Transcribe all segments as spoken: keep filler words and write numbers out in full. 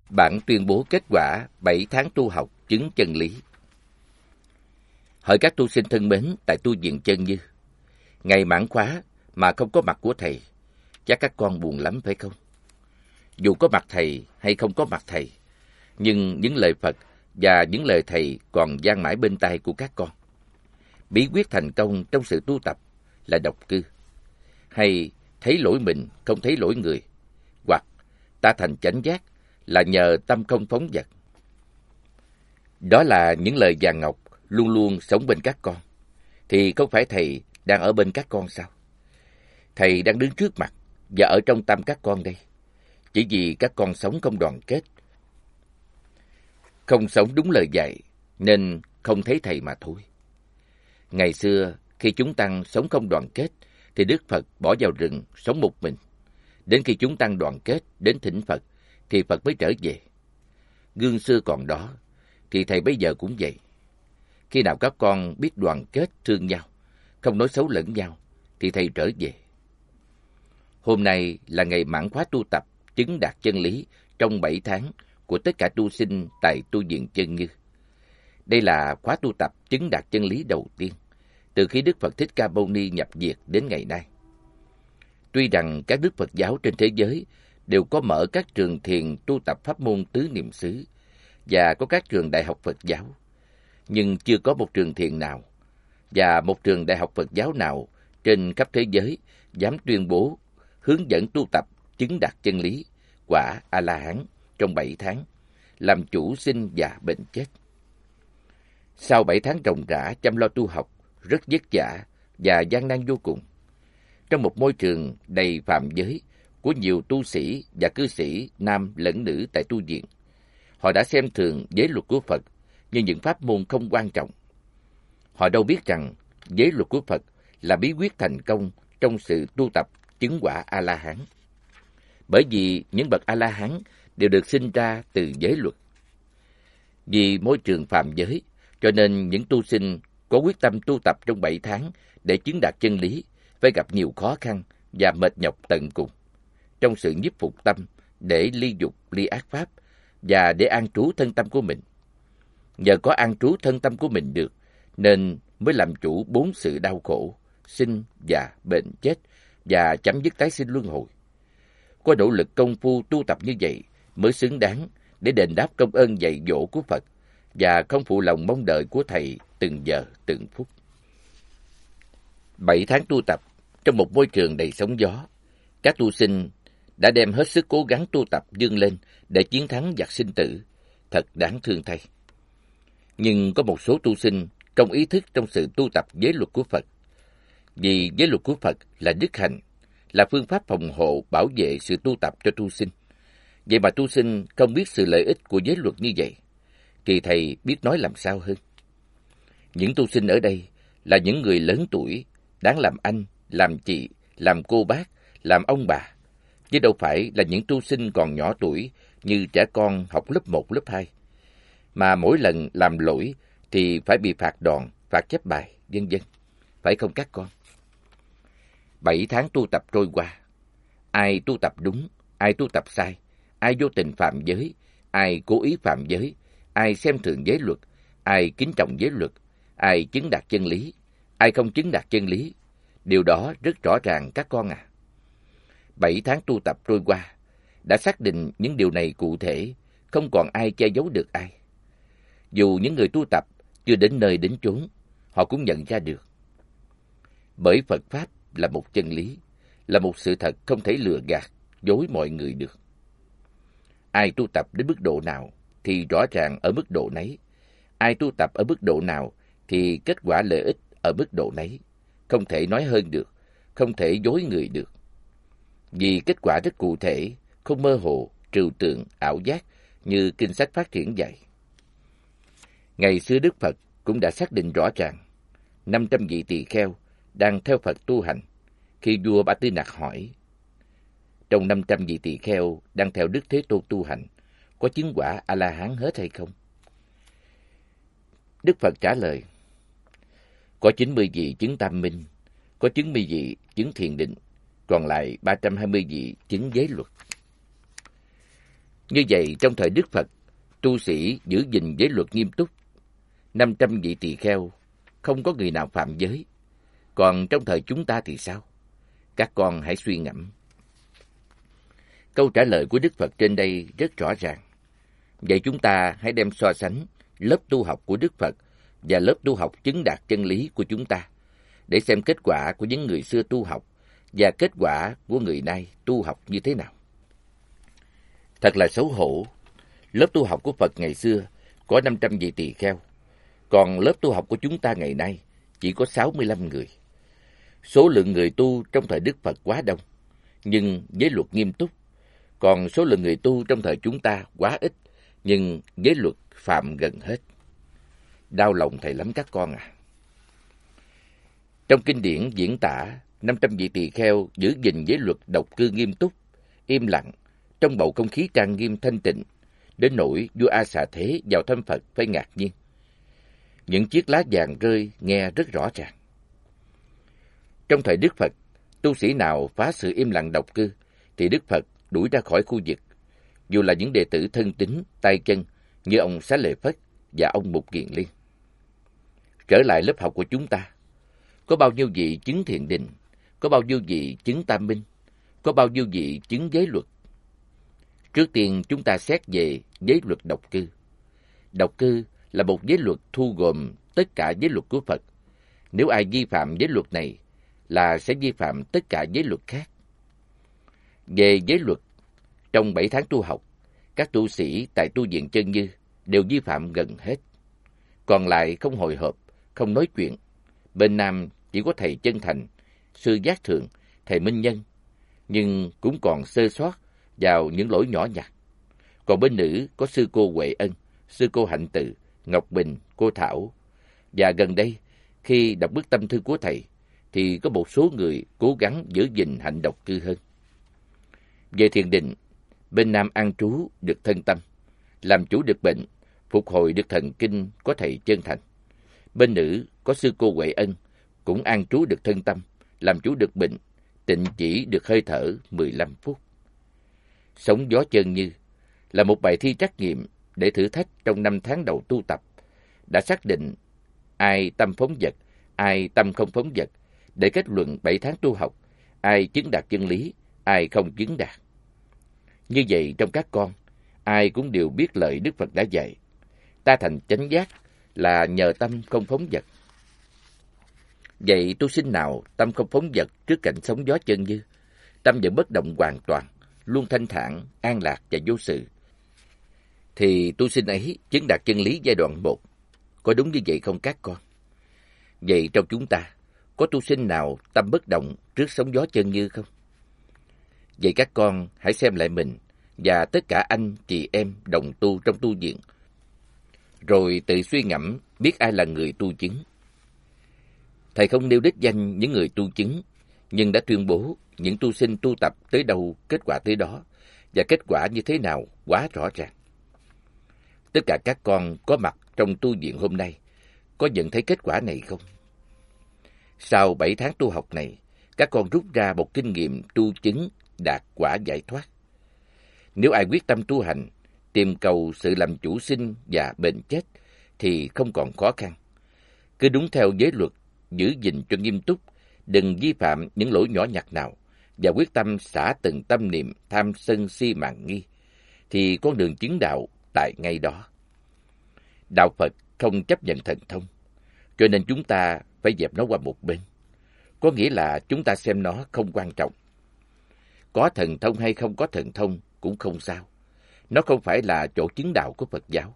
Bản tuyên bố kết quả bảy tháng tu học chứng chân lý. Hỡi các tu sinh thân mến tại tu viện Chân Như, ngày mãn khóa mà không có mặt của thầy, chắc các con buồn lắm phải không? Dù có mặt thầy hay không có mặt thầy, nhưng những lời Phật và những lời thầy còn vang mãi bên tai của các con. Bí quyết thành công trong sự tu tập là độc cư, hay thấy lỗi mình không thấy lỗi người, hoặc ta thành chánh giác là nhờ tâm không phóng dật. Đó là những lời vàng ngọc luôn luôn sống bên các con. Thì không phải thầy đang ở bên các con sao? Thầy đang đứng trước mặt và ở trong tâm các con đây. Chỉ vì các con sống không đoàn kết, không sống đúng lời dạy, nên không thấy thầy mà thôi. Ngày xưa, khi chúng tăng sống không đoàn kết, thì Đức Phật bỏ vào rừng sống một mình. Đến khi chúng tăng đoàn kết đến thỉnh Phật, thì Phật mới trở về. Gương xưa còn đó, thì thầy bây giờ cũng vậy. Khi nào các con biết đoàn kết thương nhau, không nói xấu lẫn nhau, thì thầy trở về. Hôm nay là ngày mãn khóa tu tập chứng đạt chân lý trong bảy tháng của tất cả tu sinh tại tu viện Chân Như. Đây là khóa tu tập chứng đạt chân lý đầu tiên từ khi Đức Phật Thích Ca Mâu Ni nhập diệt đến ngày nay. Tuy rằng các đức Phật giáo trên thế giới đều có mở các trường thiền tu tập pháp môn tứ niệm xứ và có các trường đại học Phật giáo, nhưng chưa có một trường thiền nào và một trường đại học Phật giáo nào trên khắp thế giới dám tuyên bố hướng dẫn tu tập chứng đạt chân lý quả A-la-hán trong bảy tháng, làm chủ sinh già bệnh chết. Sau bảy tháng ròng rã chăm lo tu học, rất vất vả và gian nan vô cùng, trong một môi trường đầy phạm giới của nhiều tu sĩ và cư sĩ nam lẫn nữ tại tu viện, họ đã xem thường giới luật của Phật như những pháp môn không quan trọng. Họ đâu biết rằng giới luật của Phật là bí quyết thành công trong sự tu tập chứng quả A-la-hán. Bởi vì những bậc A-la-hán đều được sinh ra từ giới luật. Vì môi trường phạm giới, cho nên những tu sinh có quyết tâm tu tập trong bảy tháng để chứng đạt chân lý phải gặp nhiều khó khăn và mệt nhọc tận cùng trong sự nhiếp phục tâm để ly dục, ly ác pháp và để an trú thân tâm của mình. Nhờ có an trú thân tâm của mình được, nên mới làm chủ bốn sự đau khổ, sinh, già, bệnh, chết và chấm dứt tái sinh luân hồi. Có nỗ lực công phu tu tập như vậy mới xứng đáng để đền đáp công ơn dạy dỗ của Phật và không phụ lòng mong đợi của Thầy từng giờ từng phút. Bảy tháng tu tập trong một môi trường đầy sóng gió, các tu sinh đã đem hết sức cố gắng tu tập vươn lên để chiến thắng giặc sinh tử, thật đáng thương thay. Nhưng có một số tu sinh không ý thức trong sự tu tập giới luật của Phật. Vì giới luật của Phật là đức hạnh, là phương pháp phòng hộ bảo vệ sự tu tập cho tu sinh. Vậy mà tu sinh không biết sự lợi ích của giới luật như vậy, thì thầy biết nói làm sao hơn. Những tu sinh ở đây là những người lớn tuổi, đáng làm anh, làm chị, làm cô bác, làm ông bà, chứ đâu phải là những tu sinh còn nhỏ tuổi như trẻ con học lớp một, lớp hai. Mà mỗi lần làm lỗi thì phải bị phạt đòn, phạt chép bài, vân vân. Phải không các con? Bảy tháng tu tập trôi qua, ai tu tập đúng, ai tu tập sai, ai vô tình phạm giới, ai cố ý phạm giới, ai xem thường giới luật, ai kính trọng giới luật, ai chứng đạt chân lý, ai không chứng đạt chân lý. Điều đó rất rõ ràng các con à. Bảy tháng tu tập trôi qua, đã xác định những điều này cụ thể, không còn ai che giấu được ai. Dù những người tu tập chưa đến nơi đến chốn, họ cũng nhận ra được. Bởi Phật Pháp là một chân lý, là một sự thật không thể lừa gạt, dối mọi người được. Ai tu tập đến mức độ nào thì rõ ràng ở mức độ nấy. Ai tu tập ở mức độ nào thì kết quả lợi ích ở mức độ nấy. Không thể nói hơn được, không thể dối người được. Vì kết quả rất cụ thể, không mơ hồ, trừu tượng, ảo giác như kinh sách phát triển dạy. Ngày xưa Đức Phật cũng đã xác định rõ ràng năm trăm vị tỳ kheo đang theo Phật tu hành. Khi vua Ba Tư Nặc hỏi, trong năm trăm vị tỳ kheo đang theo Đức Thế Tôn tu hành, có chứng quả A-la-hán hết hay không? Đức Phật trả lời, có chín mươi vị chứng tam minh, có chín mươi vị chứng thiền định, còn lại ba trăm hai mươi vị chứng giới luật. Như vậy, trong thời Đức Phật, tu sĩ giữ gìn giới luật nghiêm túc. năm trăm vị tỳ kheo, không có người nào phạm giới. Còn trong thời chúng ta thì sao? Các con hãy suy ngẫm. Câu trả lời của Đức Phật trên đây rất rõ ràng. Vậy chúng ta hãy đem so sánh lớp tu học của Đức Phật và lớp tu học chứng đạt chân lý của chúng ta, để xem kết quả của những người xưa tu học và kết quả của người nay tu học như thế nào. Thật là xấu hổ, lớp tu học của Phật ngày xưa có năm trăm vị tỳ kheo, còn lớp tu học của chúng ta ngày nay chỉ có sáu mươi lăm người. Số lượng người tu trong thời Đức Phật quá đông, nhưng giới luật nghiêm túc, còn số lượng người tu trong thời chúng ta quá ít, nhưng giới luật phạm gần hết. Đau lòng thầy lắm các con à. Trong kinh điển diễn tả, năm trăm vị tỳ kheo giữ gìn giới luật độc cư nghiêm túc, im lặng, trong bầu không khí trang nghiêm thanh tịnh, đến nỗi vua A Xà Thế vào thăm Phật phải ngạc nhiên. Những chiếc lá vàng rơi nghe rất rõ ràng. Trong thời Đức Phật, tu sĩ nào phá sự im lặng độc cư thì Đức Phật đuổi ra khỏi khu vực, dù là những đệ tử thân tín, tay chân như ông Xá Lợi Phất và ông Mục Kiền Liên. Trở lại lớp học của chúng ta, có bao nhiêu vị chứng thiền định, có bao nhiêu vị chứng tam minh, có bao nhiêu vị chứng giới luật. Trước tiên chúng ta xét về giới luật độc cư. Độc cư là một giới luật thu gồm tất cả giới luật của Phật. Nếu ai vi phạm giới luật này là sẽ vi phạm tất cả giới luật khác. Về giới luật, trong bảy tháng tu học, các tu sĩ tại tu viện Chân Như đều vi phạm gần hết. Còn lại không hồi hộp, không nói chuyện. Bên Nam chỉ có thầy Chân Thành, sư Giác Thượng, thầy Minh Nhân, nhưng cũng còn sơ sót vào những lỗi nhỏ nhặt. Còn bên nữ có sư cô Huệ Ân, sư cô Hạnh Từ, Ngọc Bình, cô Thảo. Và gần đây, khi đọc bức tâm thư của thầy, thì có một số người cố gắng giữ gìn hạnh độc cư hơn. Về thiền định, bên Nam an trú được thân tâm, làm chủ được bệnh, phục hồi được thần kinh có thầy Chân Thành. Bên nữ có sư cô Huệ Ân, cũng an trú được thân tâm, làm chủ được bệnh, tịnh chỉ được hơi thở mười lăm phút. Sóng gió Chân Như là một bài thi trắc nghiệm để thử thách trong năm tháng đầu tu tập, đã xác định ai tâm phóng dật, ai tâm không phóng dật, để kết luận bảy tháng tu học, ai chứng đạt chân lý, ai không chứng đạt. Như vậy trong các con, ai cũng đều biết lời Đức Phật đã dạy. Ta thành chánh giác là nhờ tâm không phóng dật. Vậy tu sinh nào tâm không phóng dật trước cảnh sóng gió Chân Như, tâm vẫn bất động hoàn toàn, luôn thanh thản, an lạc và vô sự, thì tu sinh ấy chứng đạt chân lý giai đoạn một. Có đúng như vậy không các con? Vậy trong chúng ta, có tu sinh nào tâm bất động trước sóng gió Chân Như không? Vậy các con hãy xem lại mình và tất cả anh, chị em đồng tu trong tu viện, rồi tự suy ngẫm biết ai là người tu chứng. Thầy không nêu đích danh những người tu chứng, nhưng đã tuyên bố những tu sinh tu tập tới đâu kết quả tới đó, và kết quả như thế nào quá rõ ràng. Tất cả các con có mặt trong tu viện hôm nay có nhận thấy kết quả này không? Sau bảy tháng tu học này, các con rút ra một kinh nghiệm tu chứng đạt quả giải thoát. Nếu ai quyết tâm tu hành, tìm cầu sự làm chủ sinh và bền chết, thì không còn khó khăn. Cứ đúng theo giới luật, giữ gìn cho nghiêm túc, đừng vi phạm những lỗi nhỏ nhặt nào, và quyết tâm xả từng tâm niệm tham sân si mạn nghi, thì con đường chứng đạo tại ngay đó. Đạo Phật không chấp nhận thần thông, cho nên chúng ta phải dẹp nó qua một bên. Có nghĩa là chúng ta xem nó không quan trọng. Có thần thông hay không có thần thông cũng không sao. Nó không phải là chỗ chứng đạo của Phật giáo.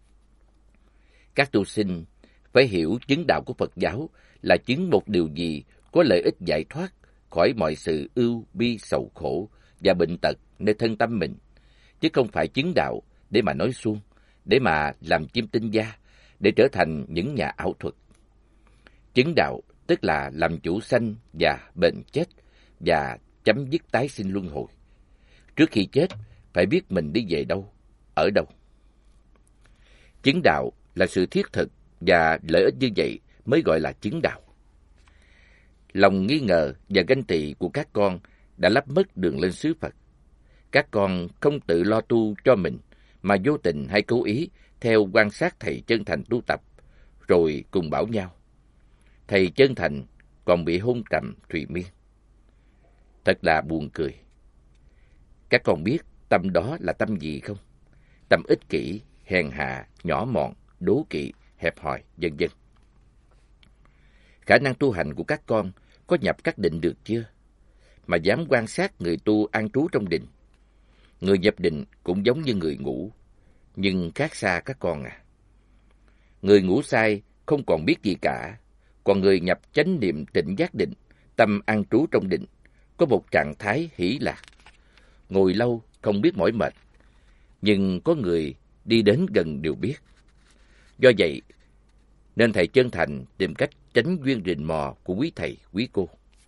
Các tu sinh phải hiểu chứng đạo của Phật giáo là chứng một điều gì có lợi ích giải thoát khỏi mọi sự ưu bi sầu khổ và bệnh tật nơi thân tâm mình, chứ không phải chứng đạo để mà nói suông, để mà làm chim tinh gia, để trở thành những nhà ảo thuật. Chứng đạo tức là làm chủ sanh và bệnh chết và chấm dứt tái sinh luân hồi. Trước khi chết, phải biết mình đi về đâu, ở đâu. Chứng đạo là sự thiết thực và lợi ích như vậy mới gọi là chứng đạo. Lòng nghi ngờ và ganh tị của các con đã lấp mất đường lên xứ Phật. các con không tự lo tu cho mình, mà vô tình hay cố ý theo quan sát thầy chân thành tu tập, rồi cùng bảo nhau: thầy chân thành còn bị hôn trầm thùy miên. Thật là buồn cười. Các con biết tâm đó là tâm gì không? Tâm ích kỷ, hèn hạ, nhỏ mọn, đố kỵ, hẹp hòi, vân vân. Khả năng tu hành của các con có nhập các định được chưa? Mà dám quan sát người tu an trú trong định. Người nhập định cũng giống như người ngủ, nhưng khác xa các con à. Người ngủ say không còn biết gì cả, còn người nhập chánh niệm tịnh giác định, tâm an trú trong định, có một trạng thái hỷ lạc. Ngồi lâu không biết mỏi mệt, nhưng có người đi đến gần đều biết. Do vậy, nên thầy chân thành tìm cách tránh duyên rình mò của quý thầy, quý cô.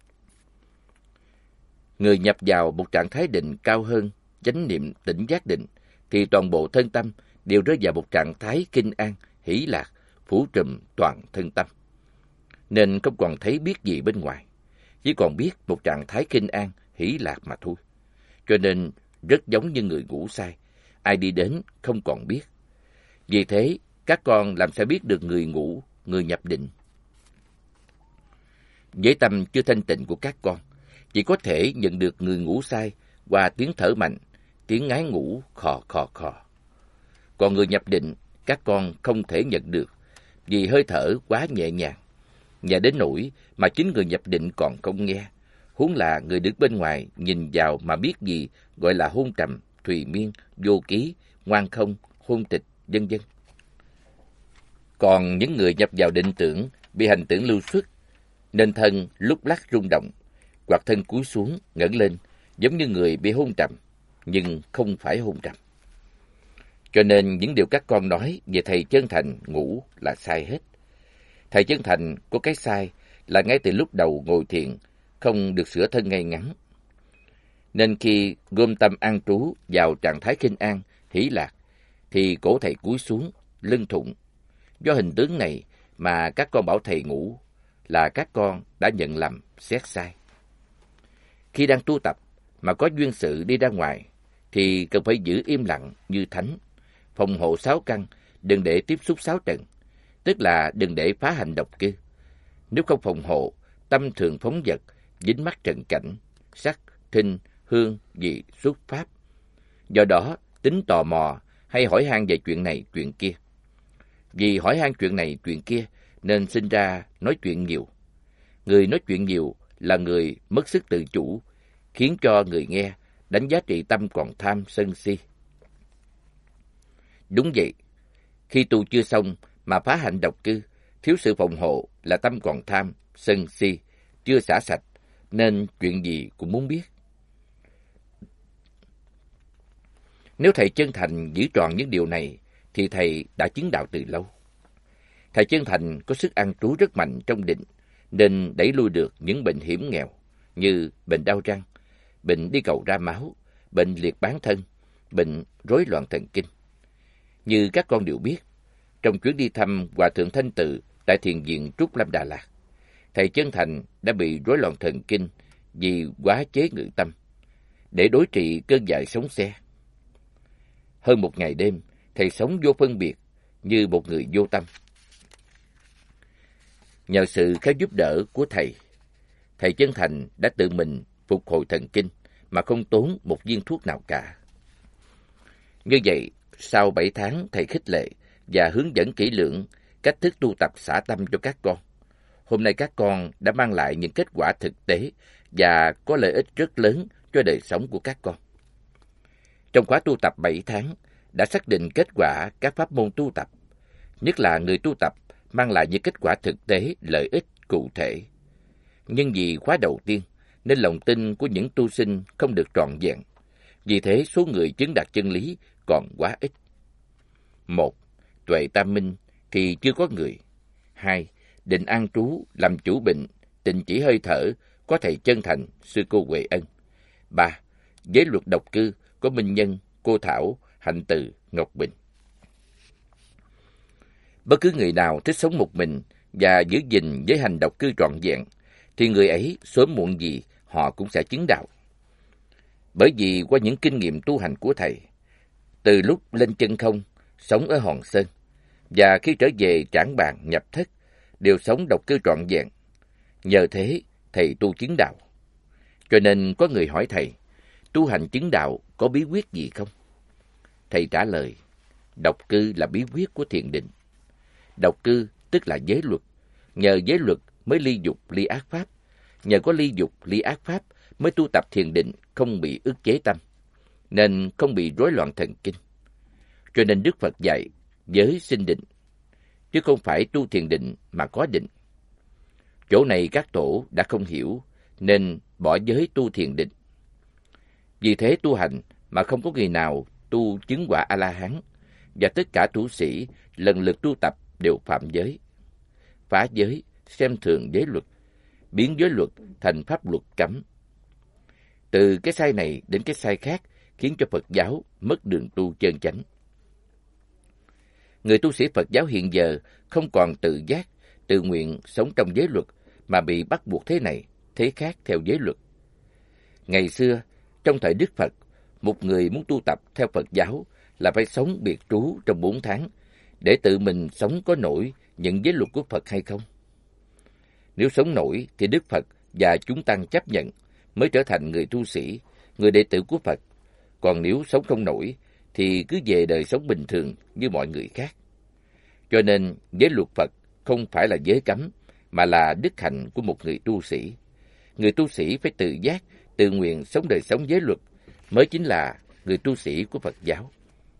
Người nhập vào một trạng thái định cao hơn chánh niệm tỉnh giác định, thì toàn bộ thân tâm đều rơi vào một trạng thái kinh an, hỷ lạc, phủ trùm toàn thân tâm. Nên không còn thấy biết gì bên ngoài, chỉ còn biết một trạng thái kinh an, hỷ lạc mà thôi. Cho nên rất giống như người ngủ say, ai đi đến không còn biết. Vì thế, các con làm sao biết được người ngủ, người nhập định? Với tâm chưa thanh tịnh của các con, chỉ có thể nhận được người ngủ say qua tiếng thở mạnh, tiếng ngái ngủ khò khò khò. Còn người nhập định, các con không thể nhận được, vì hơi thở quá nhẹ nhàng, và đến nỗi mà chính người nhập định còn không nghe, huống là người đứng bên ngoài nhìn vào mà biết gì gọi là hôn trầm, thùy miên, vô ký, ngoan không, hôn tịch, vân vân. Còn những người nhập vào định tưởng bị hành tưởng lưu xuất, nên thân lúc lắc rung động, hoặc thân cúi xuống, ngẩng lên, giống như người bị hôn trầm, nhưng không phải hôn trầm. Cho nên những điều các con nói về thầy chân thành ngủ là sai hết. Thầy chân thành có cái sai là ngay từ lúc đầu ngồi thiền không được sửa thân ngay ngắn. Nên khi gom tâm an trú vào trạng thái kinh an, hỷ lạc, thì cổ thầy cúi xuống, lưng thụng. Do hình tướng này mà các con bảo thầy ngủ, là các con đã nhận lầm, xét sai. Khi đang tu tập mà có duyên sự đi ra ngoài, thì cần phải giữ im lặng như thánh, phòng hộ sáu căn, đừng để tiếp xúc sáu trần, tức là đừng để phá hành độc cư. Nếu không phòng hộ, tâm thường phóng dật, dính mắc trần cảnh, sắc, thinh, hương, vị, xuất pháp. Do đó, tính tò mò hay hỏi han về chuyện này, chuyện kia. Vì hỏi han chuyện này, chuyện kia, nên sinh ra nói chuyện nhiều. Người nói chuyện nhiều là người mất sức tự chủ, khiến cho người nghe đánh giá trị tâm còn tham sân si. Đúng vậy, khi tu chưa xong mà phá hạnh độc cư, thiếu sự phòng hộ là tâm còn tham, sân si, chưa xả sạch, nên chuyện gì cũng muốn biết. Nếu thầy chân thành giữ trọn những điều này, thì thầy đã chứng đạo từ lâu. Thầy chân thành có sức an trú rất mạnh trong định, nên đẩy lui được những bệnh hiểm nghèo như bệnh đau răng, bệnh đi cầu ra máu, bệnh liệt bán thân, bệnh rối loạn thần kinh. Như các con đều biết, trong chuyến đi thăm Hòa Thượng Thanh Tự tại thiền viện Trúc Lâm Đà Lạt, thầy chân thành đã bị rối loạn thần kinh vì quá chế ngự tâm, để đối trị cơn dại sống xe. Hơn một ngày đêm, thầy sống vô phân biệt, như một người vô tâm. Nhờ sự khéo giúp đỡ của thầy, thầy chân thành đã tự mình phục hồi thần kinh mà không tốn một viên thuốc nào cả. Như vậy, sau bảy tháng thầy khích lệ và hướng dẫn kỹ lưỡng cách thức tu tập xả tâm cho các con, hôm nay các con đã mang lại những kết quả thực tế và có lợi ích rất lớn cho đời sống của các con. Trong khóa tu tập bảy tháng, đã xác định kết quả các pháp môn tu tập, nhất là người tu tập mang lại những kết quả thực tế, lợi ích cụ thể. Nhưng vì khóa đầu tiên, nên lòng tin của những tu sinh không được trọn vẹn. Vì thế số người chứng đạt chân lý còn quá ít. Một, tuệ tam minh thì chưa có người. Hai, định an trú làm chủ bệnh, tịnh chỉ hơi thở có thầy chân thành, sư cô Huệ Ân. Ba, giới luật độc cư có Minh Nhân, cô Thảo, Hạnh Từ, Ngọc Bình. Bất cứ người nào thích sống một mình và giữ gìn giới hành độc cư trọn vẹn, thì người ấy sớm muộn gì họ cũng sẽ chứng đạo. Bởi vì qua những kinh nghiệm tu hành của thầy, từ lúc lên chân không, sống ở Hòn Sơn, và khi trở về Trảng Bàng nhập thất, đều sống độc cư trọn vẹn. Nhờ thế, thầy tu chứng đạo. Cho nên có người hỏi thầy, tu hành chứng đạo có bí quyết gì không? Thầy trả lời, độc cư là bí quyết của thiền định. Độc cư tức là giới luật. Nhờ giới luật mới ly dục ly ác pháp. Nhờ có ly dục ly ác pháp mới tu tập thiền định không bị ức chế tâm, nên không bị rối loạn thần kinh. Cho nên Đức Phật dạy giới sinh định, chứ không phải tu thiền định mà có định. Chỗ này các tổ đã không hiểu, nên bỏ giới tu thiền định. Vì thế tu hành mà không có người nào tu chứng quả A-la-hán, và tất cả tu sĩ lần lượt tu tập đều phạm giới, phá giới, xem thường giới luật, biến giới luật thành pháp luật cấm. Từ cái sai này đến cái sai khác khiến cho Phật giáo mất đường tu chân chánh. Người tu sĩ Phật giáo hiện giờ không còn tự giác, tự nguyện sống trong giới luật, mà bị bắt buộc thế này, thế khác theo giới luật. Ngày xưa, trong thời Đức Phật, một người muốn tu tập theo Phật giáo là phải sống biệt trú trong bốn tháng, để tự mình sống có nổi những giới luật của Phật hay không. Nếu sống nổi thì Đức Phật và chúng tăng chấp nhận mới trở thành người tu sĩ, người đệ tử của Phật. Còn nếu sống không nổi thì cứ về đời sống bình thường như mọi người khác. Cho nên giới luật Phật không phải là giới cấm, mà là đức hạnh của một người tu sĩ. Người tu sĩ phải tự giác, tự nguyện sống đời sống giới luật mới chính là người tu sĩ của Phật giáo.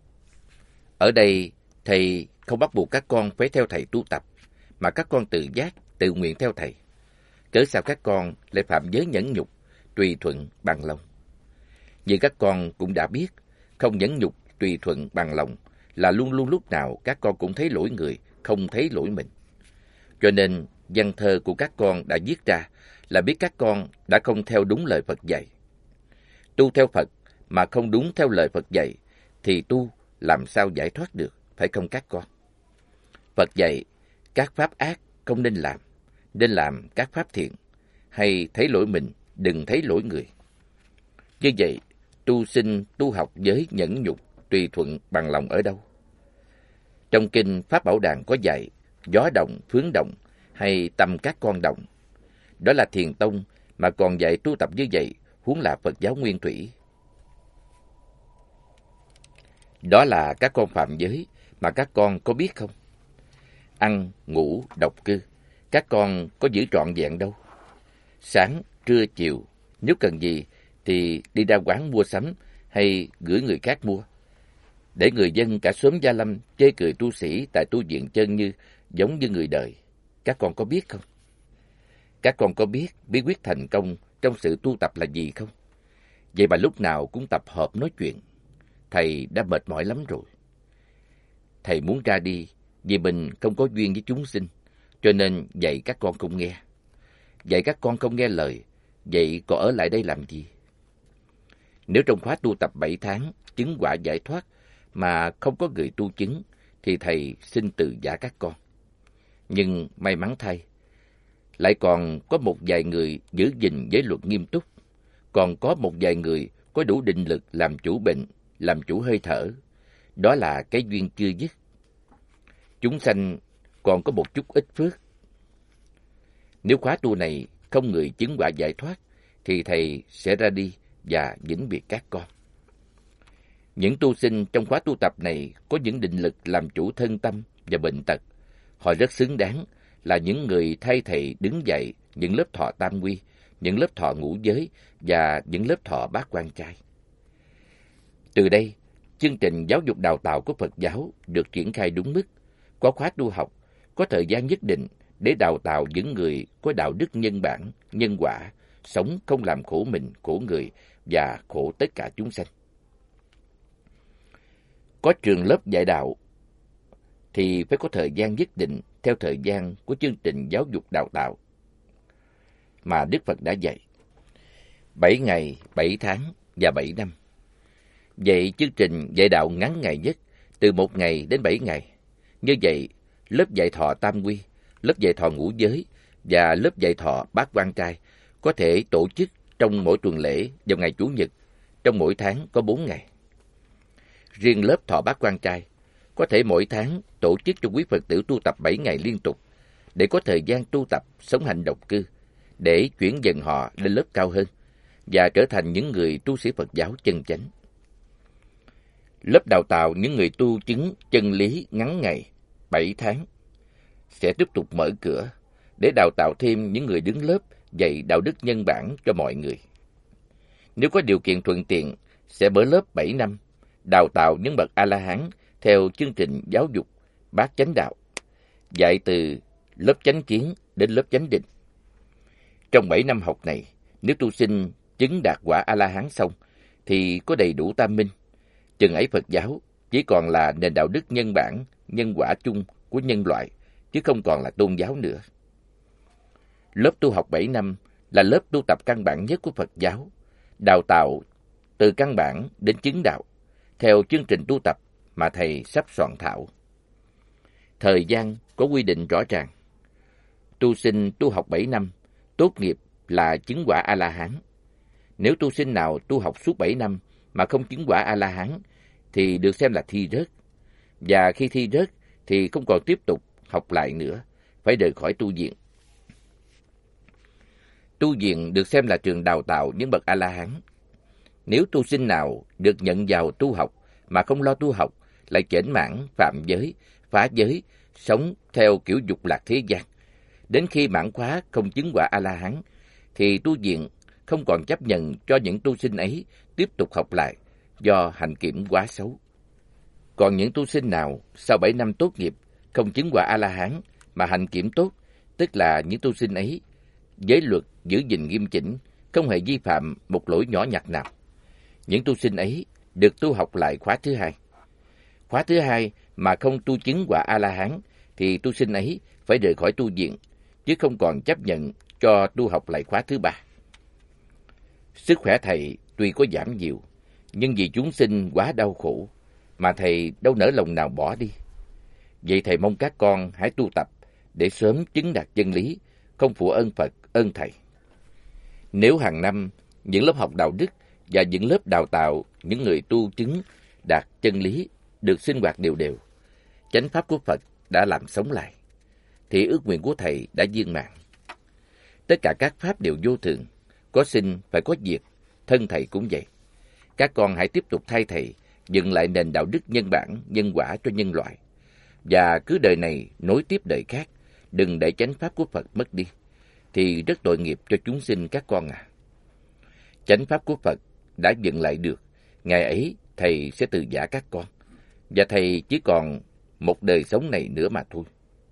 Ở đây, thầy không bắt buộc các con phải theo thầy tu tập, mà các con tự giác, tự nguyện theo thầy. Cớ sao các con lại phạm giới nhẫn nhục, tùy thuận bằng lòng? Vì các con cũng đã biết, không nhẫn nhục, tùy thuận bằng lòng là luôn luôn lúc nào các con cũng thấy lỗi người, không thấy lỗi mình. Cho nên, văn thơ của các con đã viết ra là biết các con đã không theo đúng lời Phật dạy. Tu theo Phật mà không đúng theo lời Phật dạy, thì tu làm sao giải thoát được, phải không các con? Phật dạy, các pháp ác không nên làm, nên làm các pháp thiện, hay thấy lỗi mình, đừng thấy lỗi người. Như vậy, tu sinh, tu học giới nhẫn nhục, tùy thuận bằng lòng ở đâu? Trong kinh Pháp Bảo Đàn có dạy, gió động, phướng động, hay tâm các con động. Đó là thiền tông, mà còn dạy tu tập như vậy, huống là Phật giáo nguyên thủy. Đó là các con phạm giới, mà các con có biết không? Ăn, ngủ, độc cư, các con có giữ trọn vẹn đâu. Sáng, trưa, chiều, nếu cần gì thì đi ra quán mua sắm hay gửi người khác mua. Để người dân cả xóm Gia Lâm chê cười tu sĩ tại tu viện Chân Như giống như người đời. Các con có biết không? Các con có biết bí quyết thành công trong sự tu tập là gì không? Vậy mà lúc nào cũng tập hợp nói chuyện. Thầy đã mệt mỏi lắm rồi. Thầy muốn ra đi vì mình không có duyên với chúng sinh, cho nên dạy các con không nghe. Dạy các con không nghe lời, vậy còn ở lại đây làm gì? Nếu trong khóa tu tập bảy tháng, chứng quả giải thoát mà không có người tu chứng, thì thầy xin từ giã các con. Nhưng may mắn thay, lại còn có một vài người giữ gìn giới luật nghiêm túc, còn có một vài người có đủ định lực làm chủ bệnh, làm chủ hơi thở. Đó là cái duyên chưa dứt. Chúng sanh còn có một chút ít phước. Nếu khóa tu này không người chứng quả giải thoát, thì thầy sẽ ra đi và vĩnh biệt các con. Những tu sinh trong khóa tu tập này có những định lực làm chủ thân tâm và bệnh tật. Họ rất xứng đáng là những người thay thầy đứng dậy những lớp thọ tam quy, những lớp thọ ngũ giới và những lớp thọ bát quan trai. Từ đây, chương trình giáo dục đào tạo của Phật giáo được triển khai đúng mức, có khóa tu học, có thời gian nhất định để đào tạo những người có đạo đức nhân bản, nhân quả, sống không làm khổ mình, khổ người và khổ tất cả chúng sanh. Có trường lớp dạy đạo thì phải có thời gian nhất định theo thời gian của chương trình giáo dục đào tạo mà Đức Phật đã dạy. Bảy ngày, bảy tháng và bảy năm. Vậy chương trình dạy đạo ngắn ngày nhất, từ một ngày đến bảy ngày. Như vậy, lớp dạy thọ tam quy, lớp dạy thọ ngũ giới và lớp dạy thọ bát quan trai có thể tổ chức trong mỗi tuần lễ vào ngày Chủ nhật, trong mỗi tháng có bốn ngày. Riêng lớp thọ bát quan trai có thể mỗi tháng tổ chức cho quý Phật tử tu tập bảy ngày liên tục để có thời gian tu tập sống hạnh độc cư, để chuyển dần họ lên lớp cao hơn và trở thành những người tu sĩ Phật giáo chân chánh. Lớp đào tạo những người tu chứng chân lý ngắn ngày bảy tháng sẽ tiếp tục mở cửa để đào tạo thêm những người đứng lớp dạy đạo đức nhân bản cho mọi người. Nếu có điều kiện thuận tiện, sẽ mở lớp bảy năm, đào tạo những bậc A-la-hán theo chương trình giáo dục bát chánh đạo, dạy từ lớp chánh kiến đến lớp chánh định. Trong bảy năm học này, nếu tu sinh chứng đạt quả A-la-hán xong, thì có đầy đủ tam minh. Chừng ấy Phật giáo chỉ còn là nền đạo đức nhân bản, nhân quả chung của nhân loại, chứ không còn là tôn giáo nữa. Lớp tu học bảy năm là lớp tu tập căn bản nhất của Phật giáo, đào tạo từ căn bản đến chứng đạo, theo chương trình tu tập mà Thầy sắp soạn thảo. Thời gian có quy định rõ ràng. Tu sinh tu học bảy năm, tốt nghiệp là chứng quả A-la-hán. Nếu tu sinh nào tu học suốt bảy năm mà không chứng quả A-la-hán, thì được xem là thi rớt. Và khi thi rớt thì không còn tiếp tục học lại nữa, phải rời khỏi tu viện. Tu viện được xem là trường đào tạo những bậc A-la-hán. Nếu tu sinh nào được nhận vào tu học mà không lo tu học, lại chểnh mãn, phạm giới, phá giới, sống theo kiểu dục lạc thế gian, đến khi mãn khóa không chứng quả A-la-hán, thì tu viện không còn chấp nhận cho những tu sinh ấy tiếp tục học lại do hành kiểm quá xấu. Còn những tu sinh nào sau bảy năm tốt nghiệp không chứng quả A-la-hán mà hành kiểm tốt, tức là những tu sinh ấy giới luật giữ gìn nghiêm chỉnh, không hề vi phạm một lỗi nhỏ nhặt nào. Những tu sinh ấy được tu học lại khóa thứ hai. Khóa thứ hai mà không tu chứng quả A-la-hán thì tu sinh ấy phải rời khỏi tu viện, chứ không còn chấp nhận cho tu học lại khóa thứ ba. Sức khỏe Thầy tuy có giảm nhiều, nhưng vì chúng sinh quá đau khổ, mà Thầy đâu nỡ lòng nào bỏ đi. Vậy Thầy mong các con hãy tu tập để sớm chứng đạt chân lý, không phụ ơn Phật, ơn Thầy. Nếu hàng năm những lớp học đạo đức và những lớp đào tạo những người tu chứng đạt chân lý được sinh hoạt đều đều, chánh pháp của Phật đã làm sống lại, thì ước nguyện của Thầy đã viên mãn. Tất cả các pháp đều vô thường, có sinh phải có diệt, thân Thầy cũng vậy. Các con hãy tiếp tục thay Thầy dựng lại nền đạo đức nhân bản, nhân quả cho nhân loại, và cứ đời này nối tiếp đời khác, đừng để chánh pháp của Phật mất đi, thì rất tội nghiệp cho chúng sinh các con à. Chánh pháp của Phật đã dựng lại được, ngày ấy Thầy sẽ từ giã các con, và Thầy chỉ còn một đời sống này nữa mà thôi.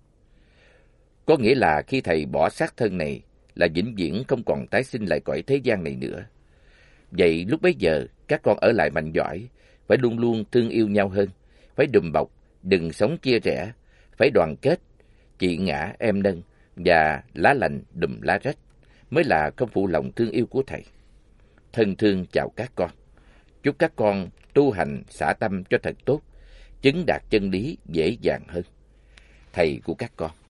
Có nghĩa là khi Thầy bỏ xác thân này là vĩnh viễn không còn tái sinh lại cõi thế gian này nữa. Vậy lúc bấy giờ các con ở lại mạnh giỏi, phải luôn luôn thương yêu nhau hơn, phải đùm bọc, đừng sống chia rẽ, phải đoàn kết, chị ngã em nâng và lá lành đùm lá rách, mới là không phụ lòng thương yêu của Thầy. Thân thương chào các con. Chúc các con tu hành xả tâm cho thật tốt, chứng đạt chân lý dễ dàng hơn. Thầy của các con.